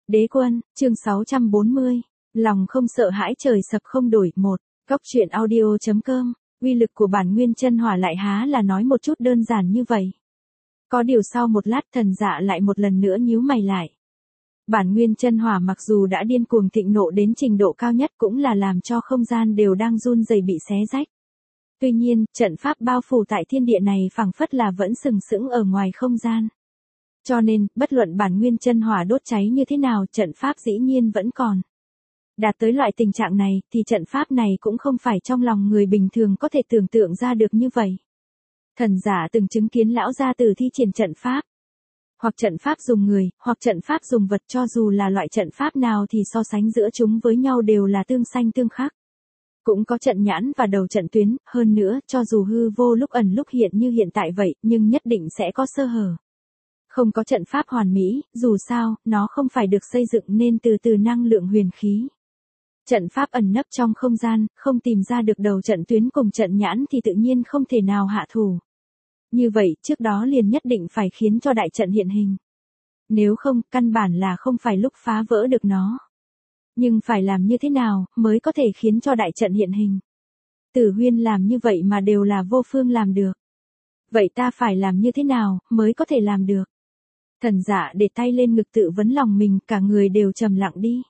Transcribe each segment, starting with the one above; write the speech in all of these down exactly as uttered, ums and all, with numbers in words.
Đế quân, chương sáu trăm bốn mươi. Lòng không sợ hãi trời sập không đổi. Một. Góc truyện audio.com. Uy lực của bản nguyên chân hỏa lại há là nói một chút đơn giản như vậy. Có điều sau một lát Thần Dạ lại một lần nữa nhíu mày lại. Bản nguyên chân hỏa mặc dù đã điên cuồng thịnh nộ đến trình độ cao nhất cũng là làm cho không gian đều đang run rẩy bị xé rách. Tuy nhiên, trận pháp bao phủ tại thiên địa này phảng phất là vẫn sừng sững ở ngoài không gian. Cho nên, bất luận bản nguyên chân hỏa đốt cháy như thế nào, trận pháp dĩ nhiên vẫn còn. Đạt tới loại tình trạng này, thì trận pháp này cũng không phải trong lòng người bình thường có thể tưởng tượng ra được như vậy. Thần Giả từng chứng kiến lão gia tử thi triển trận pháp. Hoặc trận pháp dùng người, hoặc trận pháp dùng vật, cho dù là loại trận pháp nào thì so sánh giữa chúng với nhau đều là tương xanh tương khắc. Cũng có trận nhãn và đầu trận tuyến, hơn nữa, cho dù hư vô lúc ẩn lúc hiện như hiện tại vậy, nhưng nhất định sẽ có sơ hở. Không có trận pháp hoàn mỹ, dù sao, nó không phải được xây dựng nên từ từ năng lượng huyền khí. Trận pháp ẩn nấp trong không gian, không tìm ra được đầu trận tuyến cùng trận nhãn thì tự nhiên không thể nào hạ thủ. Như vậy, trước đó liền nhất định phải khiến cho đại trận hiện hình. Nếu không, căn bản là không phải lúc phá vỡ được nó. Nhưng phải làm như thế nào, mới có thể khiến cho đại trận hiện hình. Tử Huyên làm như vậy mà đều là vô phương làm được. Vậy ta phải làm như thế nào, mới có thể làm được? Thần Dạ để tay lên ngực tự vấn lòng mình, cả người đều trầm lặng đi.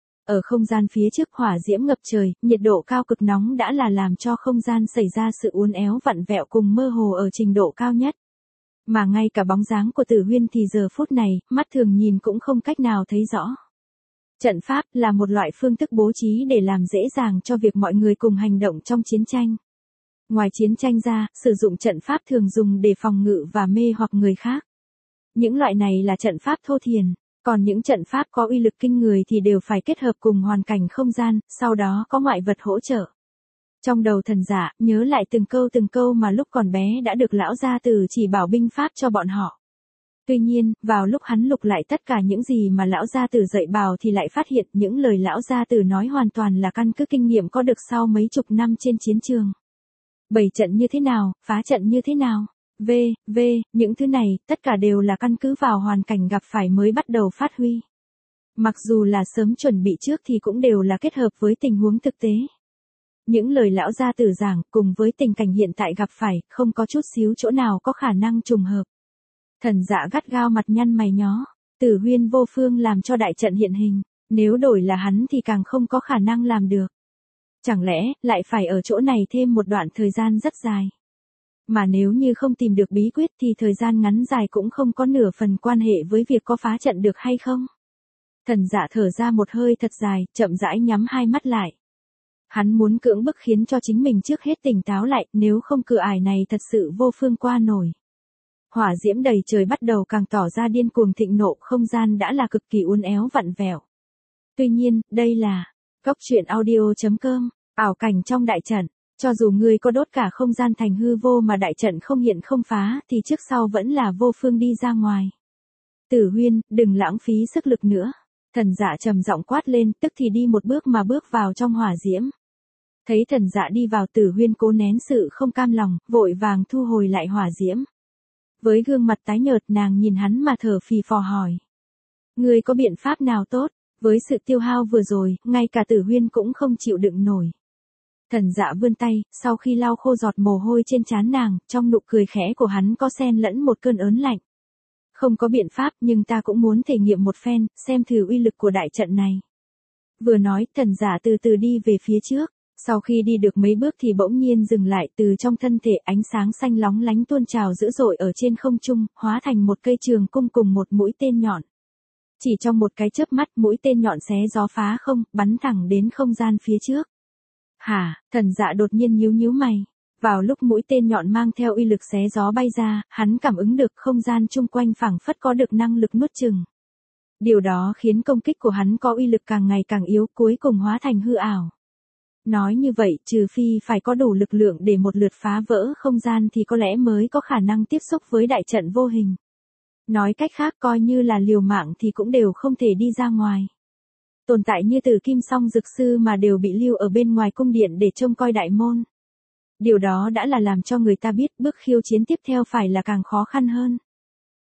Ở không gian phía trước hỏa diễm ngập trời, nhiệt độ cao cực nóng đã là làm cho không gian xảy ra sự uốn éo vặn vẹo cùng mơ hồ ở trình độ cao nhất. Mà ngay cả bóng dáng của Tử Huyên thì giờ phút này, mắt thường nhìn cũng không cách nào thấy rõ. Trận pháp là một loại phương thức bố trí để làm dễ dàng cho việc mọi người cùng hành động trong chiến tranh. Ngoài chiến tranh ra, sử dụng trận pháp thường dùng để phòng ngự và mê hoặc người khác. Những loại này là trận pháp thô thiển, còn những trận pháp có uy lực kinh người thì đều phải kết hợp cùng hoàn cảnh không gian, sau đó có ngoại vật hỗ trợ. Trong đầu Thần Giả, nhớ lại từng câu từng câu mà lúc còn bé đã được lão gia tử chỉ bảo binh pháp cho bọn họ. Tuy nhiên, vào lúc hắn lục lại tất cả những gì mà lão gia tử dạy bảo thì lại phát hiện những lời lão gia tử nói hoàn toàn là căn cứ kinh nghiệm có được sau mấy chục năm trên chiến trường. Bày trận như thế nào, phá trận như thế nào, v, v, những thứ này, tất cả đều là căn cứ vào hoàn cảnh gặp phải mới bắt đầu phát huy. Mặc dù là sớm chuẩn bị trước thì cũng đều là kết hợp với tình huống thực tế. Những lời lão gia tử giảng, cùng với tình cảnh hiện tại gặp phải, không có chút xíu chỗ nào có khả năng trùng hợp. Thần Dạ gắt gao mặt nhăn mày nhó, Tử Huyên vô phương làm cho đại trận hiện hình, nếu đổi là hắn thì càng không có khả năng làm được. Chẳng lẽ, lại phải ở chỗ này thêm một đoạn thời gian rất dài. Mà nếu như không tìm được bí quyết thì thời gian ngắn dài cũng không có nửa phần quan hệ với việc có phá trận được hay không. Thần Dạ thở ra một hơi thật dài, chậm rãi nhắm hai mắt lại. Hắn muốn cưỡng bức khiến cho chính mình trước hết tỉnh táo lại, nếu không cửa ải này thật sự vô phương qua nổi. Hỏa diễm đầy trời bắt đầu càng tỏ ra điên cuồng thịnh nộ, không gian đã là cực kỳ uốn éo vặn vẹo. Tuy nhiên, đây là góc truyện audio.com, ảo cảnh trong đại trận. Cho dù ngươi có đốt cả không gian thành hư vô mà đại trận không hiện không phá thì trước sau vẫn là vô phương đi ra ngoài. Tử Huyên, đừng lãng phí sức lực nữa. Thần Dạ trầm giọng quát lên, tức thì đi một bước mà bước vào trong hỏa diễm. Thấy Thần Dạ đi vào, Tử Huyên cố nén sự không cam lòng, vội vàng thu hồi lại hỏa diễm. Với gương mặt tái nhợt nàng nhìn hắn mà thở phì phò hỏi. Ngươi có biện pháp nào tốt? Với sự tiêu hao vừa rồi, ngay cả Tử Huyên cũng không chịu đựng nổi. Thần Dạ vươn tay, sau khi lau khô giọt mồ hôi trên trán nàng, trong nụ cười khẽ của hắn có xen lẫn một cơn ớn lạnh. Không có biện pháp nhưng ta cũng muốn thể nghiệm một phen, xem thử uy lực của đại trận này. Vừa nói, Thần Dạ từ từ đi về phía trước. Sau khi đi được mấy bước thì bỗng nhiên dừng lại, từ trong thân thể ánh sáng xanh lóng lánh tuôn trào dữ dội ở trên không trung, hóa thành một cây trường cung cùng một mũi tên nhọn. Chỉ trong một cái chớp mắt, mũi tên nhọn xé gió phá không, bắn thẳng đến không gian phía trước. Hả? Thần Dạ đột nhiên nhíu nhíu mày. Vào lúc mũi tên nhọn mang theo uy lực xé gió bay ra, hắn cảm ứng được không gian chung quanh phảng phất có được năng lực nuốt chửng. Điều đó khiến công kích của hắn có uy lực càng ngày càng yếu, cuối cùng hóa thành hư ảo. Nói như vậy, trừ phi phải có đủ lực lượng để một lượt phá vỡ không gian thì có lẽ mới có khả năng tiếp xúc với đại trận vô hình. Nói cách khác, coi như là liều mạng thì cũng đều không thể đi ra ngoài. Tồn tại như Tử Kim Song Dược Sư mà đều bị lưu ở bên ngoài cung điện để trông coi đại môn. Điều đó đã là làm cho người ta biết bước khiêu chiến tiếp theo phải là càng khó khăn hơn.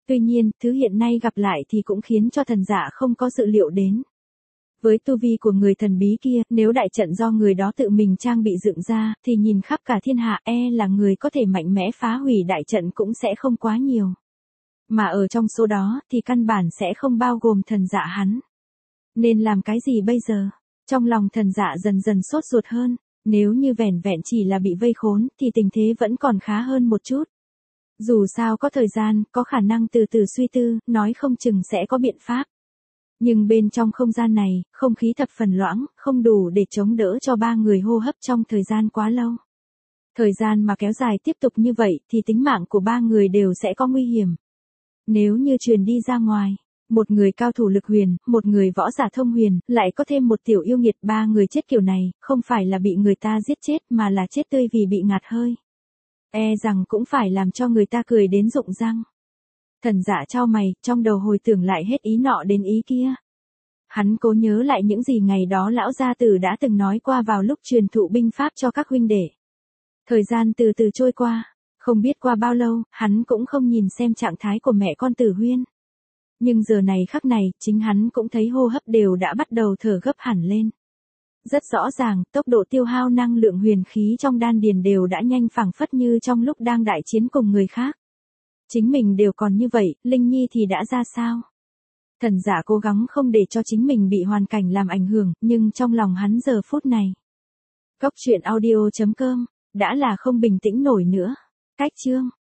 Tuy nhiên, thứ hiện nay gặp lại thì cũng khiến cho thần dạ không có dự liệu đến. Với tu vi của người thần bí kia, nếu đại trận do người đó tự mình trang bị dựng ra, thì nhìn khắp cả thiên hạ e là người có thể mạnh mẽ phá hủy đại trận cũng sẽ không quá nhiều. Mà ở trong số đó, thì căn bản sẽ không bao gồm thần dạ hắn. Nên làm cái gì bây giờ? Trong lòng thần dạ dần dần sốt ruột hơn, nếu như vẻn vẹn chỉ là bị vây khốn, thì tình thế vẫn còn khá hơn một chút. Dù sao có thời gian, có khả năng từ từ suy tư, nói không chừng sẽ có biện pháp. Nhưng bên trong không gian này, không khí thập phần loãng, không đủ để chống đỡ cho ba người hô hấp trong thời gian quá lâu. Thời gian mà kéo dài tiếp tục như vậy, thì tính mạng của ba người đều sẽ có nguy hiểm. Nếu như truyền đi ra ngoài, một người cao thủ lực huyền, một người võ giả thông huyền, lại có thêm một tiểu yêu nghiệt, ba người chết kiểu này, không phải là bị người ta giết chết mà là chết tươi vì bị ngạt hơi. E rằng cũng phải làm cho người ta cười đến rụng răng. Thần dạ chau mày, trong đầu hồi tưởng lại hết ý nọ đến ý kia. Hắn cố nhớ lại những gì ngày đó lão gia tử đã từng nói qua vào lúc truyền thụ binh pháp cho các huynh đệ. Thời gian từ từ trôi qua, không biết qua bao lâu, hắn cũng không nhìn xem trạng thái của mẹ con Tử Huyên. Nhưng giờ này khắc này, chính hắn cũng thấy hô hấp đều đã bắt đầu thở gấp hẳn lên. Rất rõ ràng, tốc độ tiêu hao năng lượng huyền khí trong đan điền đều đã nhanh phảng phất như trong lúc đang đại chiến cùng người khác. Chính mình đều còn như vậy, Linh Nhi thì đã ra sao? Thần giả cố gắng không để cho chính mình bị hoàn cảnh làm ảnh hưởng, nhưng trong lòng hắn giờ phút này. Cốc truyện audio chấm com, đã là không bình tĩnh nổi nữa. Cách chương.